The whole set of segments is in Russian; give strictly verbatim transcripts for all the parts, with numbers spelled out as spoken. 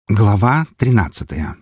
Глава тринадцатая.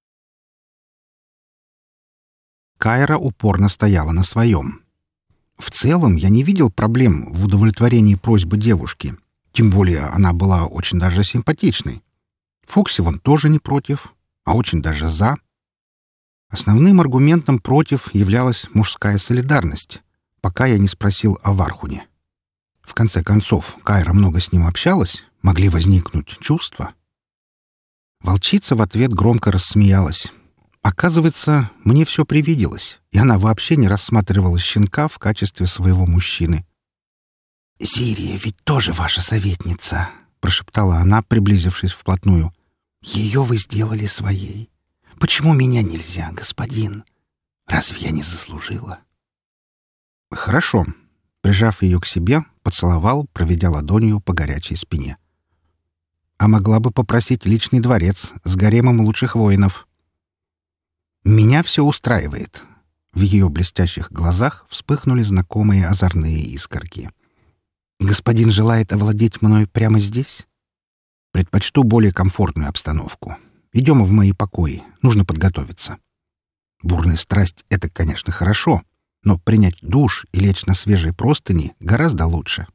Кайра упорно стояла на своем. В целом я не видел проблем в удовлетворении просьбы девушки, тем более она была очень даже симпатичной. Фокси вон тоже не против, а очень даже за. Основным аргументом против являлась мужская солидарность, пока я не спросил о Вархуне. В конце концов, Кайра много с ним общалась, могли возникнуть чувства. Волчица в ответ громко рассмеялась. Оказывается, мне все привиделось, и она вообще не рассматривала щенка в качестве своего мужчины. «Зирия ведь тоже ваша советница», — прошептала она, приблизившись вплотную. «Ее вы сделали своей. Почему меня нельзя, господин? Разве я не заслужила?» «Хорошо». Прижав ее к себе, поцеловал, проведя ладонью по горячей спине. А могла бы попросить личный дворец с гаремом лучших воинов. Меня все устраивает. В ее блестящих глазах вспыхнули знакомые озорные искорки. Господин желает овладеть мной прямо здесь? Предпочту более комфортную обстановку. Идем в мои покои. Нужно подготовиться. Бурная страсть — это, конечно, хорошо, но принять душ и лечь на свежей простыни гораздо лучше.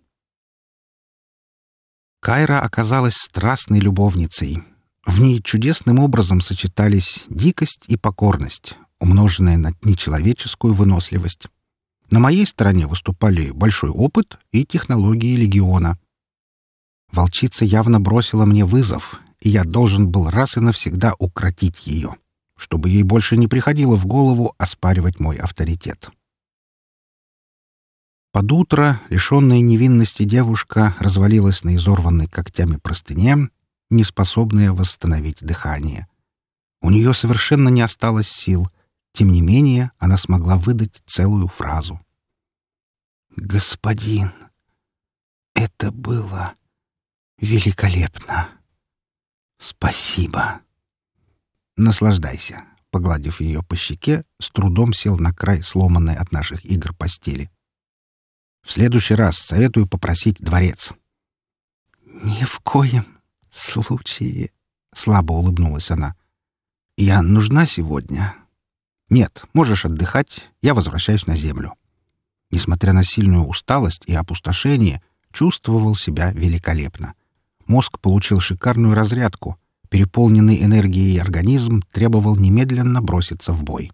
Кайра оказалась страстной любовницей. В ней чудесным образом сочетались дикость и покорность, умноженная на нечеловеческую выносливость. На моей стороне выступали большой опыт и технологии легиона. Волчица явно бросила мне вызов, и я должен был раз и навсегда укротить ее, чтобы ей больше не приходило в голову оспаривать мой авторитет. Под утро лишенная невинности девушка развалилась на изорванной когтями простыне, неспособная восстановить дыхание. У нее совершенно не осталось сил. Тем не менее, она смогла выдать целую фразу. «Господин, это было великолепно. Спасибо». «Наслаждайся», — погладив ее по щеке, с трудом сел на край сломанной от наших игр постели. В следующий раз советую попросить дворец. «Ни в коем случае», — слабо улыбнулась она. «Я нужна сегодня?» «Нет, можешь отдыхать, я возвращаюсь на землю». Несмотря на сильную усталость и опустошение, чувствовал себя великолепно. Мозг получил шикарную разрядку. Переполненный энергией организм требовал немедленно броситься в бой.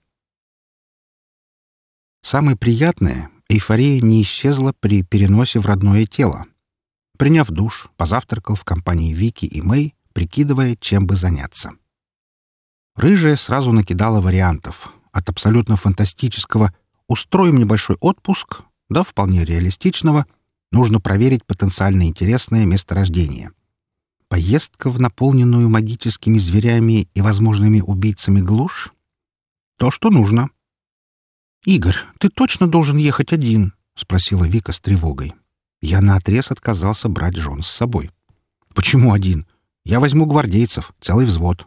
Самое приятное — эйфория не исчезла при переносе в родное тело. Приняв душ, позавтракал в компании Вики и Мэй, прикидывая, чем бы заняться. Рыжая сразу накидала вариантов. От абсолютно фантастического «устроим небольшой отпуск» до вполне реалистичного «нужно проверить потенциально интересное месторождение». Поездка в наполненную магическими зверями и возможными убийцами глушь — то, что нужно. «Игорь, ты точно должен ехать один?» — спросила Вика с тревогой. Я наотрез отказался брать жен с собой. «Почему один? Я возьму гвардейцев, целый взвод».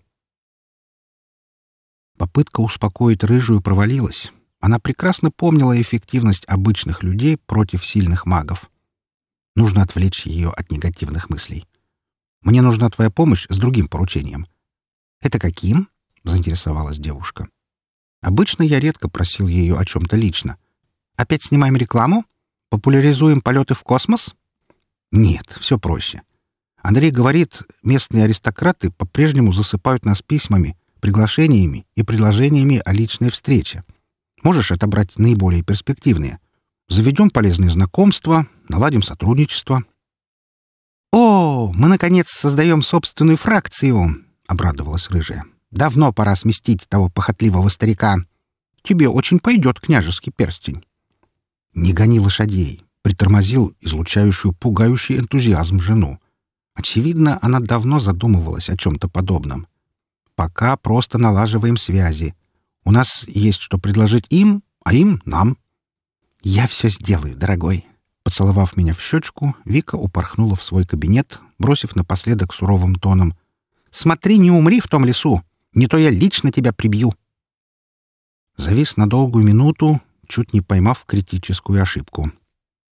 Попытка успокоить рыжую провалилась. Она прекрасно помнила эффективность обычных людей против сильных магов. Нужно отвлечь ее от негативных мыслей. «Мне нужна твоя помощь с другим поручением». «Это каким?» — заинтересовалась девушка. Обычно я редко просил ее о чем-то лично. «Опять снимаем рекламу? Популяризуем полеты в космос?» «Нет, все проще. Андрей говорит, местные аристократы по-прежнему засыпают нас письмами, приглашениями и предложениями о личной встрече. Можешь отобрать наиболее перспективные. Заведем полезные знакомства, наладим сотрудничество». «О, мы, наконец, создаем собственную фракцию!» — обрадовалась рыжая. «Давно пора сместить того похотливого старика. Тебе очень пойдет княжеский перстень». «Не гони лошадей», — притормозил излучающую пугающий энтузиазм жену. Очевидно, она давно задумывалась о чем-то подобном. «Пока просто налаживаем связи. У нас есть что предложить им, а им — нам». «Я все сделаю, дорогой». Поцеловав меня в щечку, Вика упорхнула в свой кабинет, бросив напоследок суровым тоном: «Смотри, не умри в том лесу! Не то я лично тебя прибью!» Завис на долгую минуту, чуть не поймав критическую ошибку.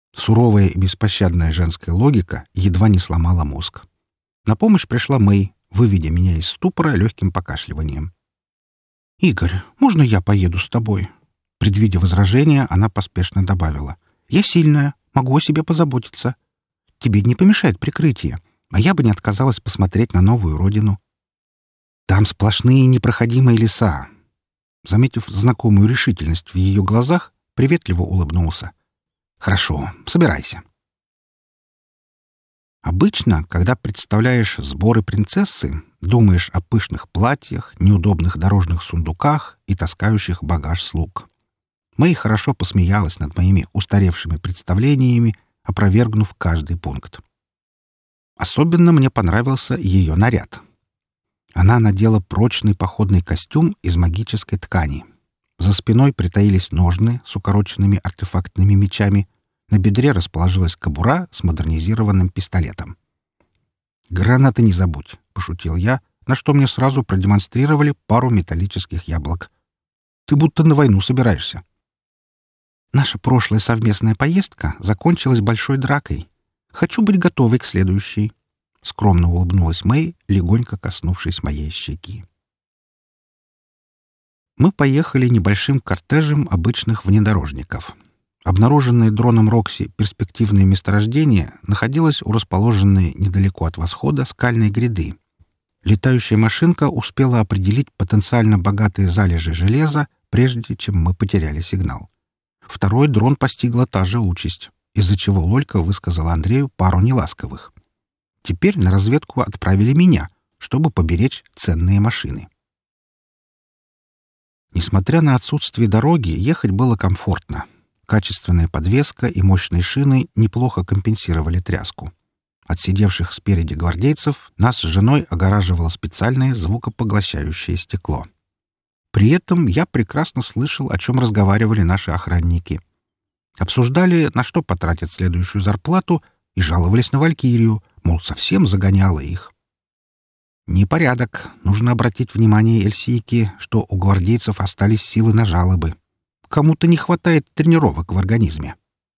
Суровая и беспощадная женская логика едва не сломала мозг. На помощь пришла Мэй, выведя меня из ступора легким покашливанием. «Игорь, можно я поеду с тобой?» Предвидя возражения, она поспешно добавила. «Я сильная, могу о себе позаботиться. Тебе не помешает прикрытие, а я бы не отказалась посмотреть на новую родину. Там сплошные непроходимые леса». Заметив знакомую решительность в ее глазах, приветливо улыбнулся. «Хорошо, собирайся». Обычно, когда представляешь сборы принцессы, думаешь о пышных платьях, неудобных дорожных сундуках и таскающих багаж слуг. Мэй хорошо посмеялась над моими устаревшими представлениями, опровергнув каждый пункт. Особенно мне понравился ее наряд. Она надела прочный походный костюм из магической ткани. За спиной притаились ножны с укороченными артефактными мечами. На бедре расположилась кобура с модернизированным пистолетом. «Гранаты не забудь», — пошутил я, на что мне сразу продемонстрировали пару металлических яблок. «Ты будто на войну собираешься». «Наша прошлая совместная поездка закончилась большой дракой. Хочу быть готовой к следующей», — скромно улыбнулась Мэй, легонько коснувшись моей щеки. Мы поехали небольшим кортежем обычных внедорожников. Обнаруженное дроном Рокси перспективное месторождение находилось у расположенной недалеко от восхода скальной гряды. Летающая машинка успела определить потенциально богатые залежи железа, прежде чем мы потеряли сигнал. Второй дрон постигла та же участь, из-за чего Лолька высказала Андрею пару неласковых. Теперь на разведку отправили меня, чтобы поберечь ценные машины. Несмотря на отсутствие дороги, ехать было комфортно. Качественная подвеска и мощные шины неплохо компенсировали тряску. От сидевших спереди гвардейцев нас с женой огораживало специальное звукопоглощающее стекло. При этом я прекрасно слышал, о чем разговаривали наши охранники. Обсуждали, на что потратят следующую зарплату, и жаловались на Валькирию, мол, совсем загоняла их. Непорядок. Нужно обратить внимание Эльсийки, что у гвардейцев остались силы на жалобы. Кому-то не хватает тренировок в организме.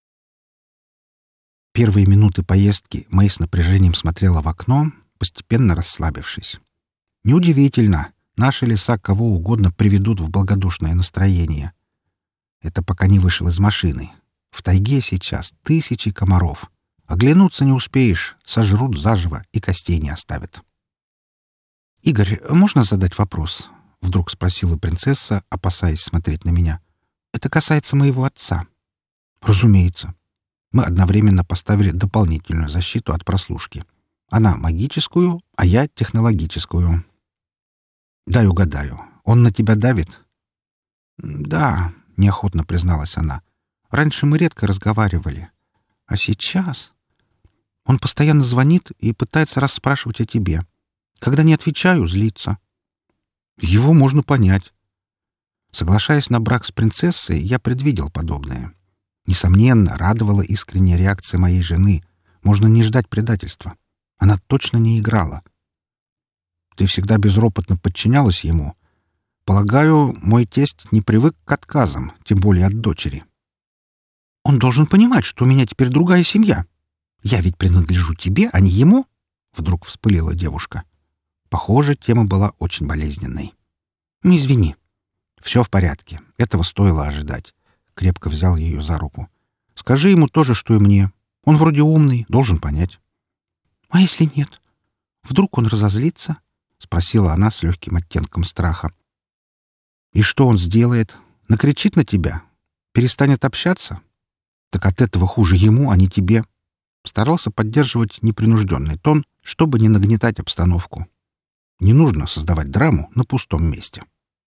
Первые минуты поездки Мэй с напряжением смотрела в окно, постепенно расслабившись. Неудивительно, наши леса кого угодно приведут в благодушное настроение. Это пока не вышел из машины. В тайге сейчас тысячи комаров. Оглянуться не успеешь, сожрут заживо и костей не оставят. «Игорь, можно задать вопрос?» — вдруг спросила принцесса, опасаясь смотреть на меня. «Это касается моего отца». «Разумеется». Мы одновременно поставили дополнительную защиту от прослушки. Она магическую, а я технологическую. «Дай угадаю. Он на тебя давит?» «Да», — неохотно призналась она. «Раньше мы редко разговаривали. А сейчас...» «Он постоянно звонит и пытается расспрашивать о тебе. Когда не отвечаю, злится». «Его можно понять». Соглашаясь на брак с принцессой, я предвидел подобное. Несомненно, радовала искренняя реакция моей жены. Можно не ждать предательства. Она точно не играла. «Ты всегда безропотно подчинялась ему. Полагаю, мой тесть не привык к отказам, тем более от дочери». «Он должен понимать, что у меня теперь другая семья. Я ведь принадлежу тебе, а не ему?» Вдруг вспылила девушка. Похоже, тема была очень болезненной. «Не извини. Все в порядке. Этого стоило ожидать». Крепко взял ее за руку. «Скажи ему то же, что и мне. Он вроде умный, должен понять». «А если нет? Вдруг он разозлится?» — спросила она с легким оттенком страха. «И что он сделает? Накричит на тебя? Перестанет общаться? Так от этого хуже ему, а не тебе». Старался поддерживать непринужденный тон, чтобы не нагнетать обстановку. Не нужно создавать драму на пустом месте.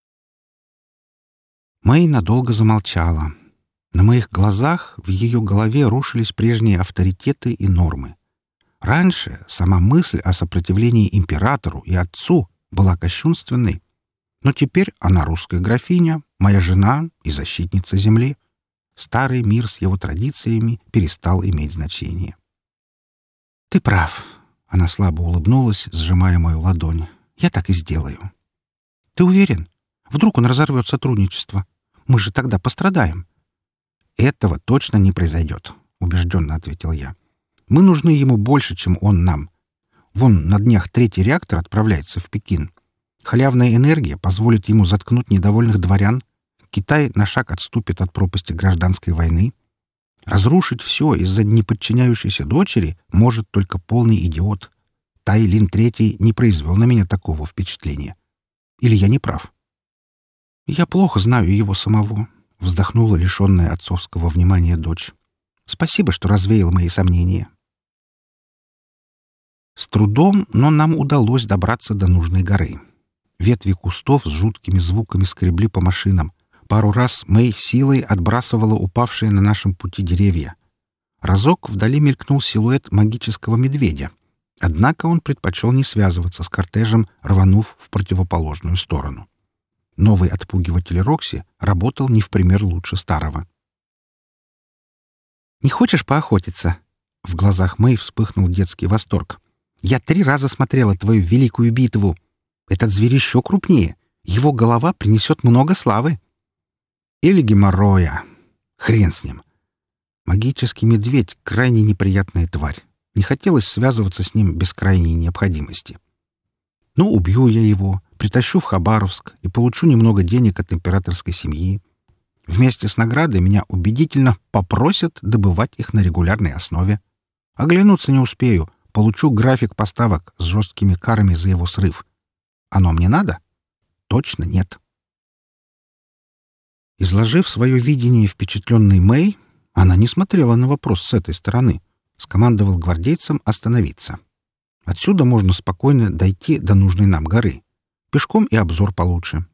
Мэй надолго замолчала. На моих глазах в ее голове рушились прежние авторитеты и нормы. Раньше сама мысль о сопротивлении императору и отцу была кощунственной, но теперь она русская графиня, моя жена и защитница земли. Старый мир с его традициями перестал иметь значение. «Ты прав», — она слабо улыбнулась, сжимая мою ладонь. «Я так и сделаю». «Ты уверен? Вдруг он разорвет сотрудничество? Мы же тогда пострадаем». «Этого точно не произойдет», — убежденно ответил я. «Мы нужны ему больше, чем он нам. Вон на днях третий реактор отправляется в Пекин. Халявная энергия позволит ему заткнуть недовольных дворян. Китай на шаг отступит от пропасти гражданской войны. Разрушить все из-за неподчиняющейся дочери может только полный идиот. Тай Лин Третий не произвел на меня такого впечатления. Или я не прав? Я плохо знаю его самого, — вздохнула лишенная отцовского внимания дочь. Спасибо, что развеял мои сомнения. С трудом, но нам удалось добраться до нужной горы. Ветви кустов с жуткими звуками скребли по машинам. Пару раз Мэй силой отбрасывала упавшие на нашем пути деревья. Разок вдали мелькнул силуэт магического медведя. Однако он предпочел не связываться с кортежем, рванув в противоположную сторону. Новый отпугиватель Рокси работал не в пример лучше старого. «Не хочешь поохотиться?» В глазах Мэй вспыхнул детский восторг. «Я три раза смотрела твою великую битву. Этот зверь еще крупнее. Его голова принесет много славы». Или геморроя. Хрен с ним. Магический медведь — крайне неприятная тварь. Не хотелось связываться с ним без крайней необходимости. Ну, убью я его, притащу в Хабаровск и получу немного денег от императорской семьи. Вместе с наградой меня убедительно попросят добывать их на регулярной основе. Оглянуться не успею, получу график поставок с жесткими карами за его срыв. Оно мне надо? Точно нет. Изложив свое видение впечатленной Мэй, она не смотрела на вопрос с этой стороны, скомандовал гвардейцам остановиться. Отсюда можно спокойно дойти до нужной нам горы. Пешком и обзор получше.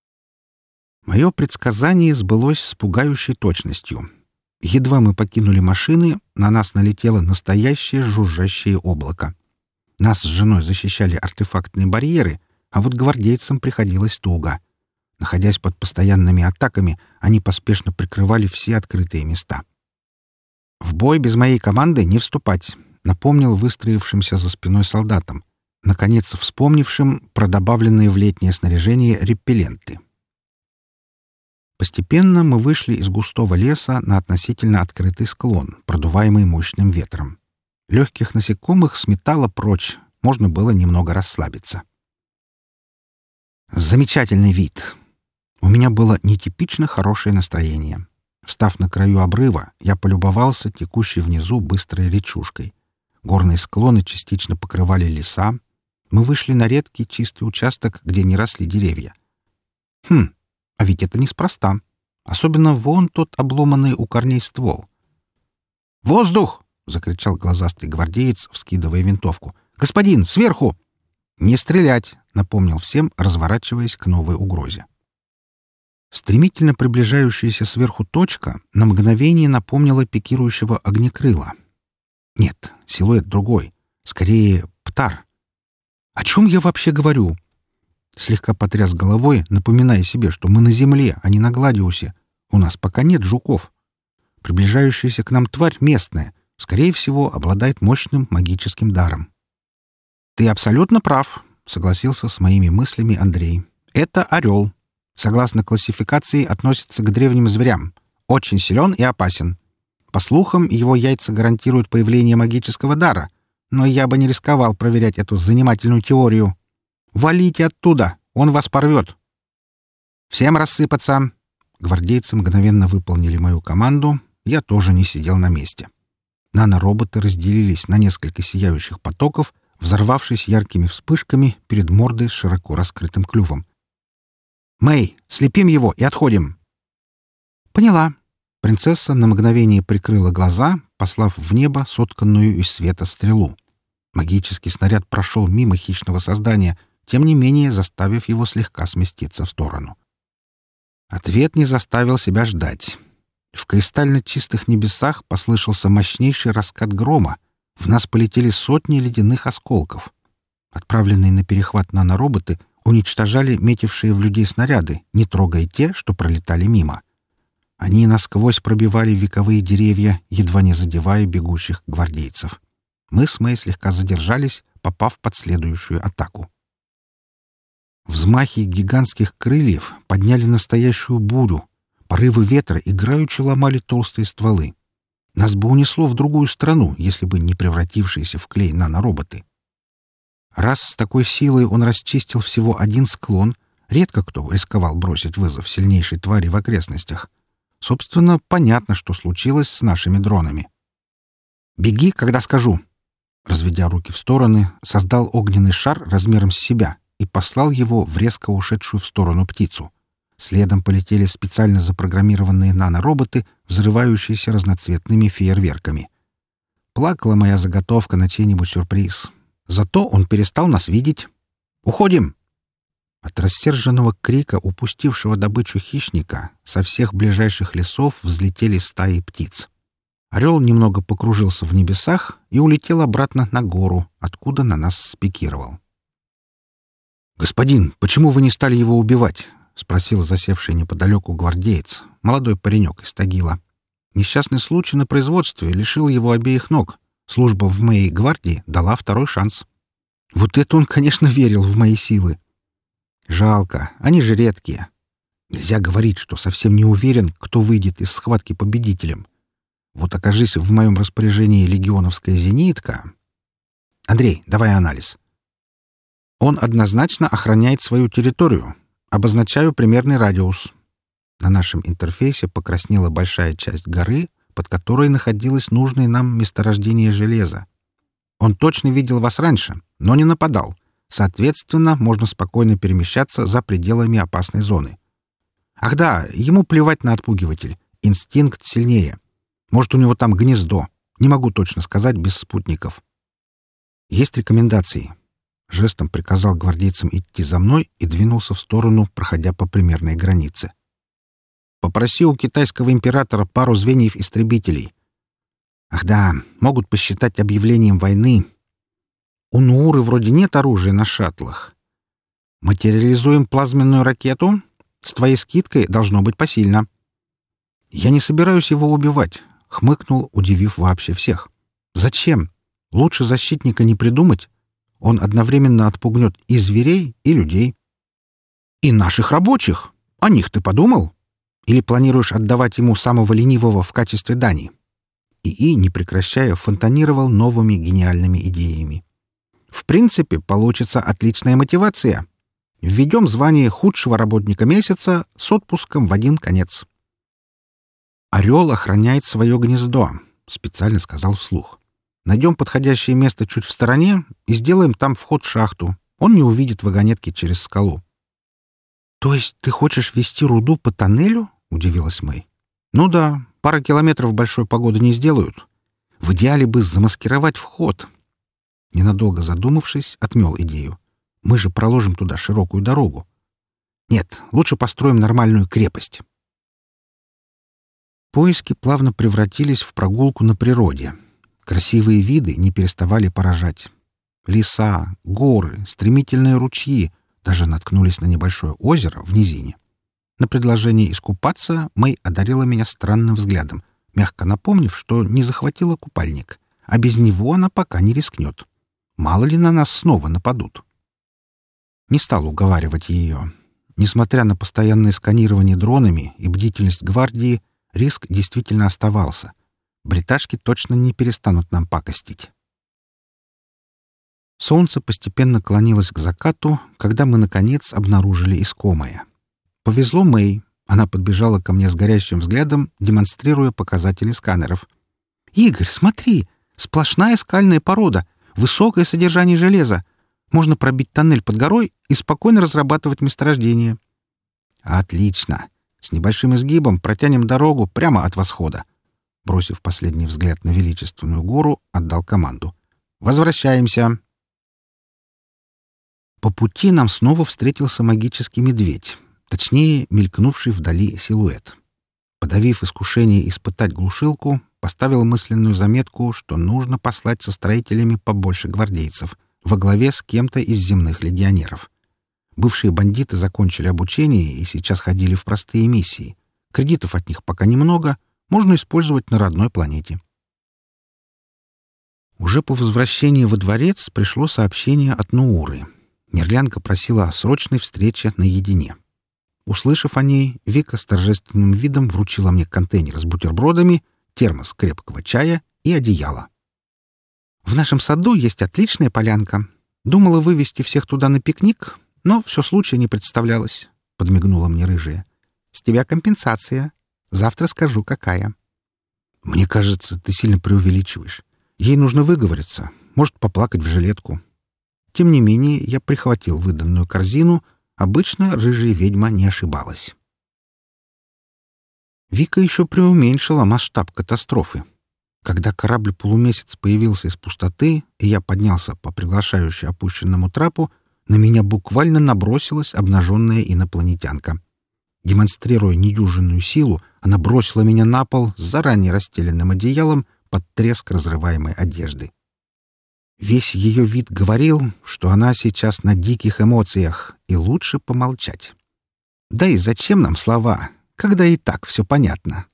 Мое предсказание сбылось с пугающей точностью. Едва мы покинули машины, на нас налетело настоящее жужжащее облако. Нас с женой защищали артефактные барьеры, а вот гвардейцам приходилось туго. Находясь под постоянными атаками, они поспешно прикрывали все открытые места. «В бой без моей команды не вступать», — напомнил выстроившимся за спиной солдатам, наконец вспомнившим про добавленные в летнее снаряжение репелленты. Постепенно мы вышли из густого леса на относительно открытый склон, продуваемый мощным ветром. Легких насекомых сметало прочь, можно было немного расслабиться. Замечательный вид. У меня было нетипично хорошее настроение. Встав на краю обрыва, я полюбовался текущей внизу быстрой речушкой. Горные склоны частично покрывали леса. Мы вышли на редкий чистый участок, где не росли деревья. Хм, а ведь это неспроста. Особенно вон тот обломанный у корней ствол. «Воздух!» — закричал глазастый гвардеец, вскидывая винтовку. «Господин, сверху!» «Не стрелять!» — напомнил всем, разворачиваясь к новой угрозе. Стремительно приближающаяся сверху точка на мгновение напомнила пикирующего огнекрыла. Нет, силуэт другой. Скорее, птар. О чем я вообще говорю? Слегка потряс головой, напоминая себе, что мы на земле, а не на Гладиусе. У нас пока нет жуков. Приближающаяся к нам тварь местная, скорее всего, обладает мощным магическим даром. «Ты абсолютно прав», — согласился с моими мыслями Андрей. «Это орел. Согласно классификации, относится к древним зверям. Очень силен и опасен. По слухам, его яйца гарантируют появление магического дара, но я бы не рисковал проверять эту занимательную теорию. Валите оттуда, он вас порвет. Всем рассыпаться. Гвардейцы мгновенно выполнили мою команду, я тоже не сидел на месте. Нанороботы разделились на несколько сияющих потоков, взорвавшись яркими вспышками перед мордой с широко раскрытым клювом. «Мэй, слепим его и отходим!» «Поняла». Принцесса на мгновение прикрыла глаза, послав в небо сотканную из света стрелу. Магический снаряд прошел мимо хищного создания, тем не менее заставив его слегка сместиться в сторону. Ответ не заставил себя ждать. В кристально чистых небесах послышался мощнейший раскат грома. В нас полетели сотни ледяных осколков. Отправленные на перехват нанороботы уничтожали метившие в людей снаряды, не трогая те, что пролетали мимо. Они насквозь пробивали вековые деревья, едва не задевая бегущих гвардейцев. Мы с Мэй слегка задержались, попав под следующую атаку. Взмахи гигантских крыльев подняли настоящую бурю. Порывы ветра играючи ломали толстые стволы. Нас бы унесло в другую страну, если бы не превратившиеся в клей нанороботы. Раз с такой силой он расчистил всего один склон, редко кто рисковал бросить вызов сильнейшей твари в окрестностях. Собственно, понятно, что случилось с нашими дронами. «Беги, когда скажу!» Разведя руки в стороны, создал огненный шар размером с себя и послал его в резко ушедшую в сторону птицу. Следом полетели специально запрограммированные нанороботы, взрывающиеся разноцветными фейерверками. Плакала моя заготовка на чей-нибудь сюрприз. Зато он перестал нас видеть. «Уходим!» От рассерженного крика упустившего добычу хищника со всех ближайших лесов взлетели стаи птиц. Орел немного покружился в небесах и улетел обратно на гору, откуда на нас спикировал. «Господин, почему вы не стали его убивать?» — спросил засевший неподалеку гвардеец, молодой паренек из Тагила. Несчастный случай на производстве лишил его обеих ног. Служба в моей гвардии дала второй шанс. Вот это он, конечно, верил в мои силы. Жалко, они же редкие. Нельзя говорить, что совсем не уверен, кто выйдет из схватки победителем. Вот окажись в моем распоряжении легионовская зенитка... Андрей, давай анализ. Он однозначно охраняет свою территорию. Обозначаю примерный радиус. На нашем интерфейсе покраснела большая часть горы, под которой находилось нужное нам месторождение железа. Он точно видел вас раньше, но не нападал. Соответственно, можно спокойно перемещаться за пределами опасной зоны. Ах да, ему плевать на отпугиватель. Инстинкт сильнее. Может, у него там гнездо. Не могу точно сказать без спутников. Есть рекомендации. Жестом приказал гвардейцам идти за мной и двинулся в сторону, проходя по примерной границе. Попроси у китайского императора пару звеньев истребителей. Ах да, могут посчитать объявлением войны. У Нууры вроде нет оружия на шаттлах. Материализуем плазменную ракету? С твоей скидкой должно быть посильно. Я не собираюсь его убивать, — хмыкнул, удивив вообще всех. Зачем? Лучше защитника не придумать. Он одновременно отпугнет и зверей, и людей. И наших рабочих. О них ты подумал? Или планируешь отдавать ему самого ленивого в качестве дани? ИИ, не прекращая, фонтанировал новыми гениальными идеями. В принципе, получится отличная мотивация. Введем звание худшего работника месяца с отпуском в один конец. «Орел охраняет свое гнездо», — специально сказал вслух. «Найдем подходящее место чуть в стороне и сделаем там вход в шахту. Он не увидит вагонетки через скалу». «То есть ты хочешь вести руду по тоннелю?» — удивилась Мэй. «Ну да, пара километров большой погоды не сделают. В идеале бы замаскировать вход». Ненадолго задумавшись, отмел идею. «Мы же проложим туда широкую дорогу. Нет, лучше построим нормальную крепость». Поиски плавно превратились в прогулку на природе. Красивые виды не переставали поражать. Леса, горы, стремительные ручьи, даже наткнулись на небольшое озеро в низине. На предложение искупаться Мэй одарила меня странным взглядом, мягко напомнив, что не захватила купальник, а без него она пока не рискнет. Мало ли на нас снова нападут. Не стал уговаривать ее. Несмотря на постоянное сканирование дронами и бдительность гвардии, риск действительно оставался. Бриташки точно не перестанут нам пакостить. Солнце постепенно клонилось к закату, когда мы, наконец, обнаружили искомое. Повезло Мэй. Она подбежала ко мне с горящим взглядом, демонстрируя показатели сканеров. «Игорь, смотри! Сплошная скальная порода, высокое содержание железа. Можно пробить тоннель под горой и спокойно разрабатывать месторождение». «Отлично! С небольшим изгибом протянем дорогу прямо от восхода». Бросив последний взгляд на величественную гору, отдал команду. «Возвращаемся!» По пути нам снова встретился магический медведь, точнее, мелькнувший вдали силуэт. Подавив искушение испытать глушилку, поставил мысленную заметку, что нужно послать со строителями побольше гвардейцев, во главе с кем-то из земных легионеров. Бывшие бандиты закончили обучение и сейчас ходили в простые миссии. Кредитов от них пока немного, можно использовать на родной планете. Уже по возвращении во дворец пришло сообщение от Нууры. Нерлянка просила о срочной встрече наедине. Услышав о ней, Вика с торжественным видом вручила мне контейнер с бутербродами, термос крепкого чая и одеяло. «В нашем саду есть отличная полянка. Думала вывести всех туда на пикник, но все случая не представлялось, — подмигнула мне рыжая. С тебя компенсация. Завтра скажу, какая. Мне кажется, ты сильно преувеличиваешь. Ей нужно выговориться, может, поплакать в жилетку. Тем не менее, я прихватил выданную корзину. Обычно рыжая ведьма не ошибалась. Вика еще преуменьшила масштаб катастрофы. Когда корабль-полумесяц появился из пустоты, и я поднялся по приглашающей опущенному трапу, на меня буквально набросилась обнаженная инопланетянка. Демонстрируя недюжинную силу, она бросила меня на пол с заранее расстеленным одеялом под треск разрываемой одежды. Весь ее вид говорил, что она сейчас на диких эмоциях, и лучше помолчать. Да и зачем нам слова, когда и так все понятно?